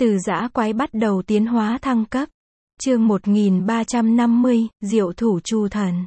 Từ dã quái bắt đầu tiến hóa thăng cấp. Chương 1350, Diệu thủ Chu thần.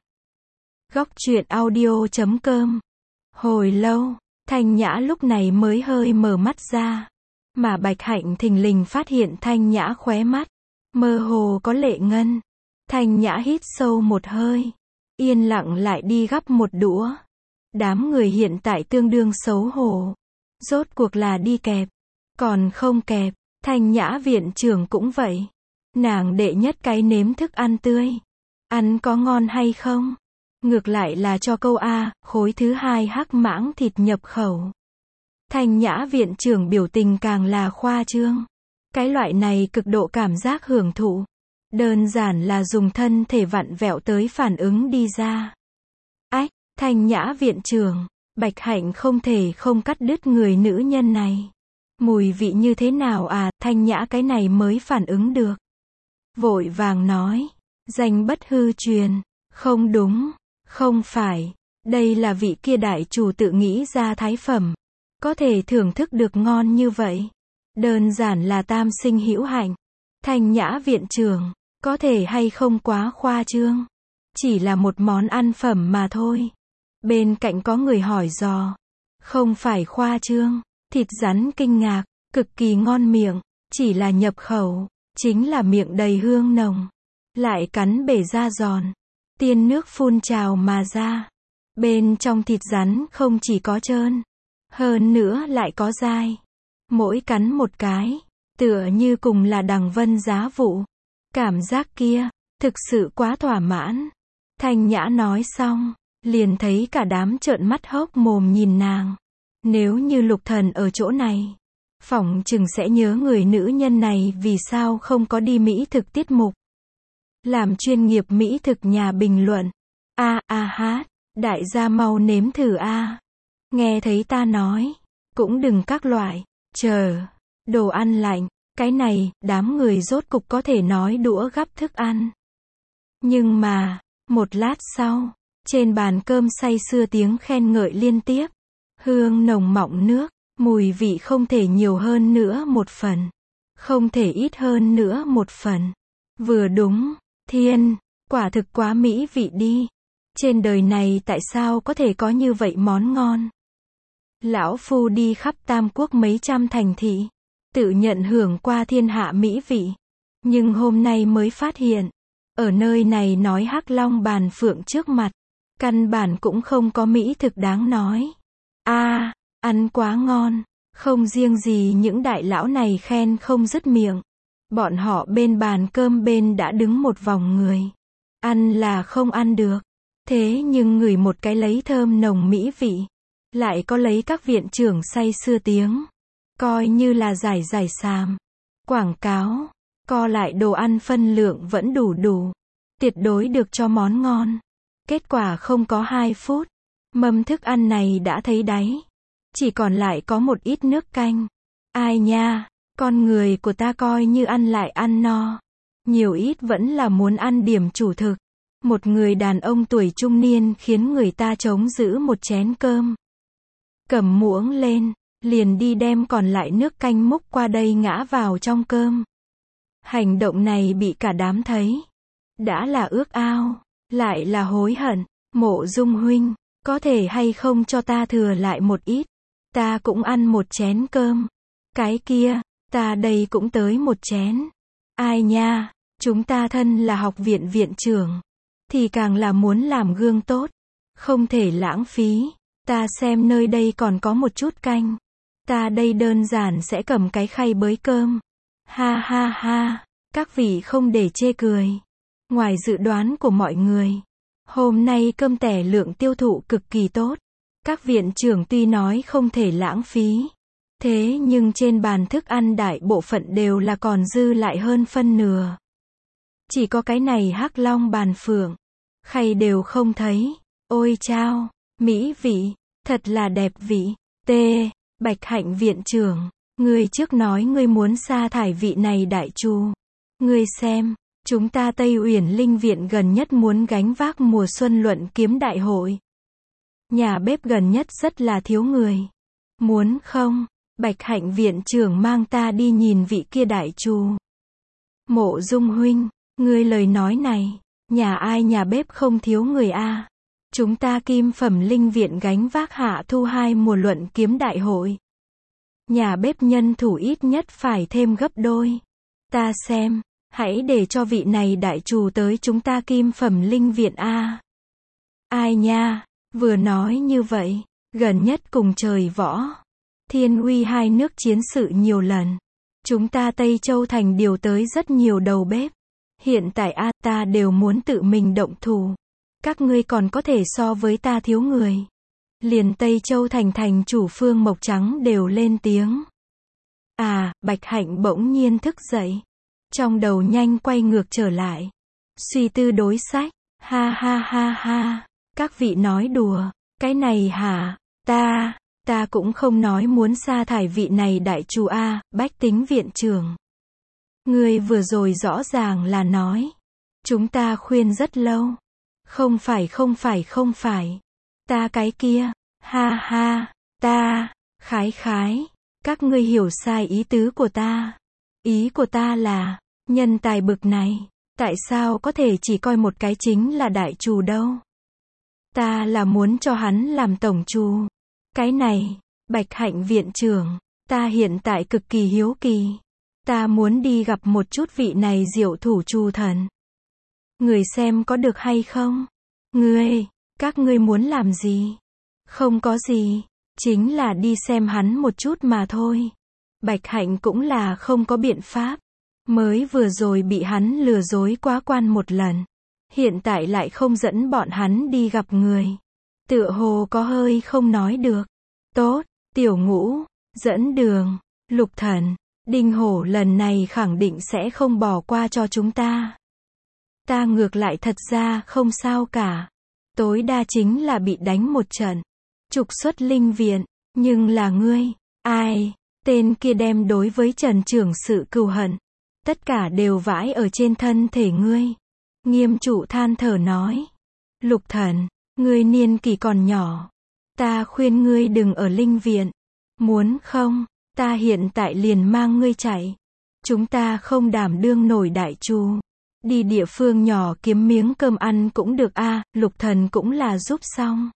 Góc truyện audio.com. Hồi lâu, Thanh Nhã lúc này mới hơi mở mắt ra. Mà Bạch Hạnh thình lình phát hiện Thanh Nhã khóe mắt mơ hồ có lệ ngân. Thanh Nhã hít sâu một hơi, yên lặng lại đi gắp một đũa. Đám người hiện tại tương đương xấu hổ. Rốt cuộc là đi kẹp, còn không kẹp. Thanh Nhã viện trưởng cũng vậy. Nàng đệ nhất cái nếm thức ăn tươi. Ăn có ngon hay không? Ngược lại là cho câu A, khối thứ hai hắc mãng thịt nhập khẩu. Thanh Nhã viện trưởng biểu tình càng là khoa trương. Cái loại này cực độ cảm giác hưởng thụ. Đơn giản là dùng thân thể vặn vẹo tới phản ứng đi ra. Ách, Thanh Nhã viện trưởng, Bạch Hạnh không thể không cắt đứt người nữ nhân này. Mùi vị như thế nào à, Thanh Nhã cái này mới phản ứng được. Vội vàng nói, danh bất hư truyền, không đúng, không phải, đây là vị kia đại chủ tự nghĩ ra thái phẩm. Có thể thưởng thức được ngon như vậy. Đơn giản là tam sinh hữu hạnh. Thanh Nhã viện trưởng, có thể hay không quá khoa trương. Chỉ là một món ăn phẩm mà thôi. Bên cạnh có người hỏi dò. Không phải khoa trương. Thịt rắn kinh ngạc, cực kỳ ngon miệng. Chỉ là nhập khẩu, chính là miệng đầy hương nồng. Lại cắn bể da giòn. Tiên nước phun trào mà ra. Bên trong thịt rắn không chỉ có trơn, hơn nữa lại có dai. Mỗi cắn một cái, tựa như cùng là đằng vân giá vụ. Cảm giác kia, thực sự quá thỏa mãn. Thanh Nhã nói xong, liền thấy cả đám trợn mắt hốc mồm nhìn nàng. Nếu như Lục Thần ở chỗ này, phỏng chừng sẽ nhớ người nữ nhân này vì sao không có đi mỹ thực tiết mục. Làm chuyên nghiệp mỹ thực nhà bình luận. Hát, đại gia mau nếm thử a. Nghe thấy ta nói, cũng đừng các loại, chờ, đồ ăn lạnh, cái này, đám người rốt cục có thể nói đũa gắp thức ăn. Nhưng mà, một lát sau, trên bàn cơm say sưa tiếng khen ngợi liên tiếp. Hương nồng mọng nước, mùi vị không thể nhiều hơn nữa một phần. Không thể ít hơn nữa một phần. Vừa đúng, thiên, quả thực quá mỹ vị đi. Trên đời này tại sao có thể có như vậy món ngon? Lão Phu đi khắp Tam Quốc mấy trăm thành thị, tự nhận hưởng qua thiên hạ mỹ vị. Nhưng hôm nay mới phát hiện, ở nơi này nói hắc long bàn phượng trước mặt, căn bản cũng không có mỹ thực đáng nói. Ăn quá ngon, không riêng gì những đại lão này khen không dứt miệng. Bọn họ bên bàn cơm bên đã đứng một vòng người. Ăn là không ăn được. Thế nhưng ngửi một cái lấy thơm nồng mỹ vị. Lại có lấy các viện trưởng say sưa tiếng. Coi như là giải sàm. Quảng cáo. Co lại đồ ăn phân lượng vẫn đủ. Tuyệt đối được cho món ngon. Kết quả không có 2 phút. Mâm thức ăn này đã thấy đáy. Chỉ còn lại có một ít nước canh. Ai nha, con người của ta coi như ăn lại ăn no. Nhiều ít vẫn là muốn ăn điểm chủ thực. Một người đàn ông tuổi trung niên khiến người ta trống giữ một chén cơm. Cầm muỗng lên, liền đi đem còn lại nước canh múc qua đây ngã vào trong cơm. Hành động này bị cả đám thấy. Đã là ước ao, lại là hối hận. Mộ Dung huynh, có thể hay không cho ta thừa lại một ít. Ta cũng ăn một chén cơm. Cái kia, ta đây cũng tới một chén. Ai nha, chúng ta thân là học viện viện trưởng. Thì càng là muốn làm gương tốt. Không thể lãng phí. Ta xem nơi đây còn có một chút canh. Ta đây đơn giản sẽ cầm cái khay bới cơm. Ha, các vị không để chê cười. Ngoài dự đoán của mọi người, hôm nay cơm tẻ lượng tiêu thụ cực kỳ tốt. Các viện trưởng tuy nói không thể lãng phí. Thế nhưng trên bàn thức ăn đại bộ phận đều là còn dư lại hơn phân nửa. Chỉ có cái này hắc long bàn phượng. Khay đều không thấy. Ôi chao, mỹ vị, thật là đẹp vị. Bạch Hạnh viện trưởng, ngươi trước nói ngươi muốn sa thải vị này đại chu. Ngươi xem, chúng ta Tây Uyển Linh viện gần nhất muốn gánh vác mùa xuân luận kiếm đại hội. Nhà bếp gần nhất rất là thiếu người. Muốn không? Bạch Hạnh viện trưởng mang ta đi nhìn vị kia đại trù. Mộ Dung huynh, ngươi lời nói này, nhà ai nhà bếp không thiếu người a. Chúng ta Kim Phẩm Linh viện gánh vác hạ thu 2 mùa luận kiếm đại hội. Nhà bếp nhân thủ ít nhất phải thêm gấp đôi. Ta xem, hãy để cho vị này đại trù tới chúng ta Kim Phẩm Linh viện a. Ai nha, vừa nói như vậy, gần nhất cùng trời Võ Thiên Uy hai nước chiến sự nhiều lần. Chúng ta Tây Châu Thành điều tới rất nhiều đầu bếp. Hiện tại ta đều muốn tự mình động thủ. Các ngươi còn có thể so với ta thiếu người. Liền Tây Châu Thành thành chủ Phương Mộc Trắng đều lên tiếng. Bạch Hạnh bỗng nhiên thức dậy. Trong đầu nhanh quay ngược trở lại. Suy tư đối sách. Ha ha ha ha. Các vị nói đùa. Cái này hả? Ta cũng không nói muốn sa thải vị này đại trù Bách Tính viện trưởng. Ngươi vừa rồi rõ ràng là nói. Chúng ta khuyên rất lâu. Không phải. Ta cái kia. Ha ha. Khái. Các ngươi hiểu sai ý tứ của ta. Ý của ta là, nhân tài bực này, tại sao có thể chỉ coi một cái chính là đại trù đâu. Ta là muốn cho hắn làm tổng trù. Cái này, Bạch Hạnh viện trưởng, ta hiện tại cực kỳ hiếu kỳ. Ta muốn đi gặp một chút vị này Diệu thủ Trù thần. Người xem có được hay không? Các ngươi muốn làm gì? Không có gì, chính là đi xem hắn một chút mà thôi. Bạch Hạnh cũng là không có biện pháp. Mới vừa rồi bị hắn lừa dối quá quan một lần. Hiện tại lại không dẫn bọn hắn đi gặp người. Tựa hồ có hơi không nói được. Tốt, Tiểu Ngũ, dẫn đường. Lục Thần, Đinh Hổ lần này khẳng định sẽ không bỏ qua cho chúng ta. Ta ngược lại thật ra không sao cả. Tối đa chính là bị đánh một trận. Trục xuất linh viện. Nhưng là ngươi, ai? Tên kia đem đối với Trần trưởng sự cừu hận. Tất cả đều vãi ở trên thân thể ngươi. Nghiêm trụ than thở nói. Lục Thần, ngươi niên kỷ còn nhỏ. Ta khuyên ngươi đừng ở linh viện. Muốn không, ta hiện tại liền mang ngươi chạy. Chúng ta không đảm đương nổi đại trù. Đi địa phương nhỏ kiếm miếng cơm ăn cũng được Lục Thần cũng là giúp xong.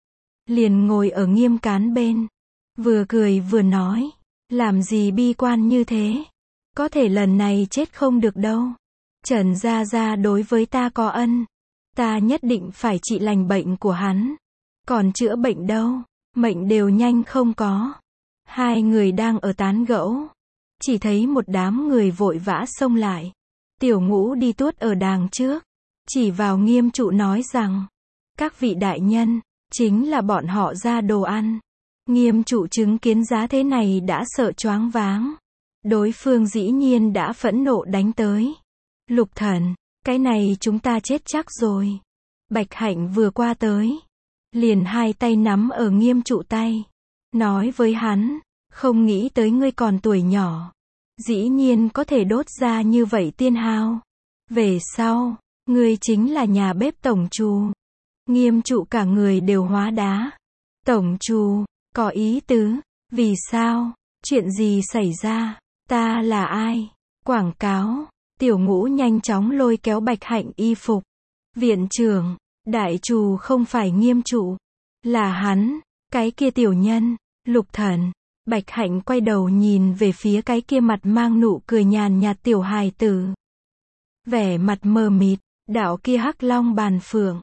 Liền ngồi ở Nghiêm Cán bên. Vừa cười vừa nói. Làm gì bi quan như thế? Có thể lần này chết không được đâu. Trần Gia Gia đối với ta có ân. Ta nhất định phải trị lành bệnh của hắn. Còn chữa bệnh đâu? Mệnh đều nhanh không có. Hai người đang ở tán gẫu. Chỉ thấy một đám người vội vã xông lại. Tiểu Ngũ đi tuốt ở đàng trước. Chỉ vào Nghiêm trụ nói rằng. Các vị đại nhân, chính là bọn họ ra đồ ăn. Nghiêm trụ chứng kiến giá thế này đã sợ choáng váng. Đối phương dĩ nhiên đã phẫn nộ đánh tới. Lục Thần, cái này chúng ta chết chắc rồi. Bạch Hạnh vừa qua tới. Liền hai tay nắm ở Nghiêm trụ tay. Nói với hắn, không nghĩ tới ngươi còn tuổi nhỏ. Dĩ nhiên có thể đốt ra như vậy tiên hao. Về sau, ngươi chính là nhà bếp tổng trù. Nghiêm trụ cả người đều hóa đá. Tổng trù, có ý tứ, vì sao, chuyện gì xảy ra, ta là ai, quảng cáo. Tiểu Ngũ nhanh chóng lôi kéo Bạch Hạnh y phục. Viện trưởng, đại trù không phải Nghiêm trụ, là hắn, cái kia tiểu nhân. Lục Thần, Bạch Hạnh quay đầu nhìn về phía cái kia mặt mang nụ cười nhàn nhạt tiểu hài tử. Vẻ mặt mờ mịt, đạo kia hắc long bàn phượng.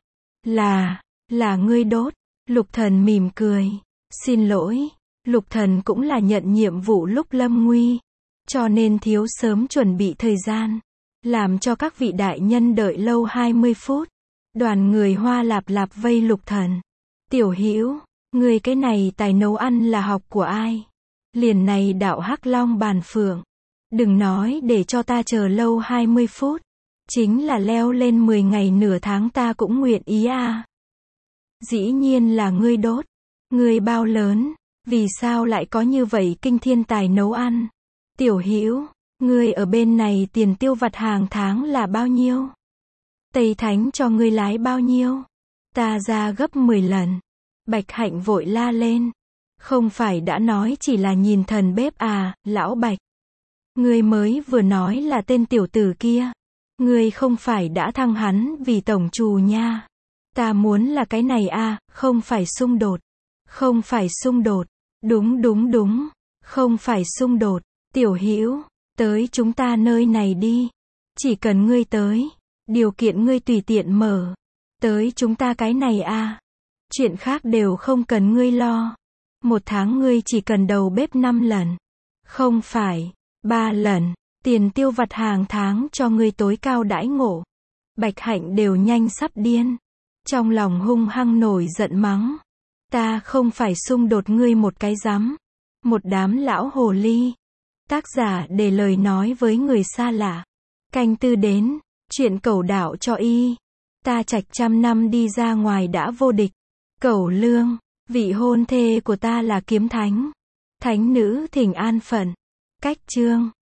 Là ngươi đốt. Lục Thần mỉm cười. Xin lỗi, Lục Thần cũng là nhận nhiệm vụ lúc lâm nguy. Cho nên thiếu sớm chuẩn bị thời gian. Làm cho các vị đại nhân đợi lâu 20 phút. Đoàn người Hoa Lạp Lạp vây Lục Thần. Tiểu Hữu, ngươi cái này tài nấu ăn là học của ai? Liền này đạo hắc long bàn phượng. Đừng nói để cho ta chờ lâu 20 phút. Chính là leo lên 10 ngày nửa tháng ta cũng nguyện ý Dĩ nhiên là ngươi đốt. Ngươi bao lớn, vì sao lại có như vậy kinh thiên tài nấu ăn? Tiểu Hữu, ngươi ở bên này tiền tiêu vặt hàng tháng là bao nhiêu? Tây Thánh cho ngươi lái bao nhiêu? Ta ra gấp 10 lần. Bạch Hạnh vội la lên. Không phải đã nói chỉ là nhìn thần bếp à, lão Bạch. Ngươi mới vừa nói là tên tiểu tử kia. Ngươi không phải đã thăng hắn vì tổng trù nha. Ta muốn là cái này à, không phải xung đột. Không phải xung đột. Đúng. Không phải xung đột. Tiểu Hữu, tới chúng ta nơi này đi. Chỉ cần ngươi tới. Điều kiện ngươi tùy tiện mở. Tới chúng ta cái này à. Chuyện khác đều không cần ngươi lo. 1 tháng ngươi chỉ cần đầu bếp 5 lần. Không phải, 3 lần. Tiền tiêu vặt hàng tháng cho ngươi tối cao đãi ngộ. Bạch Hạnh đều nhanh sắp điên. Trong lòng hung hăng nổi giận mắng. Ta không phải xung đột ngươi một cái rắm. Một đám lão hồ ly. Tác giả để lời nói với người xa lạ. Canh tư đến. Chuyện cẩu đạo cho y. Ta trạch 100 năm đi ra ngoài đã vô địch. Cẩu Lương. Vị hôn thê của ta là kiếm thánh. Thánh nữ thỉnh an phận. Cách chương.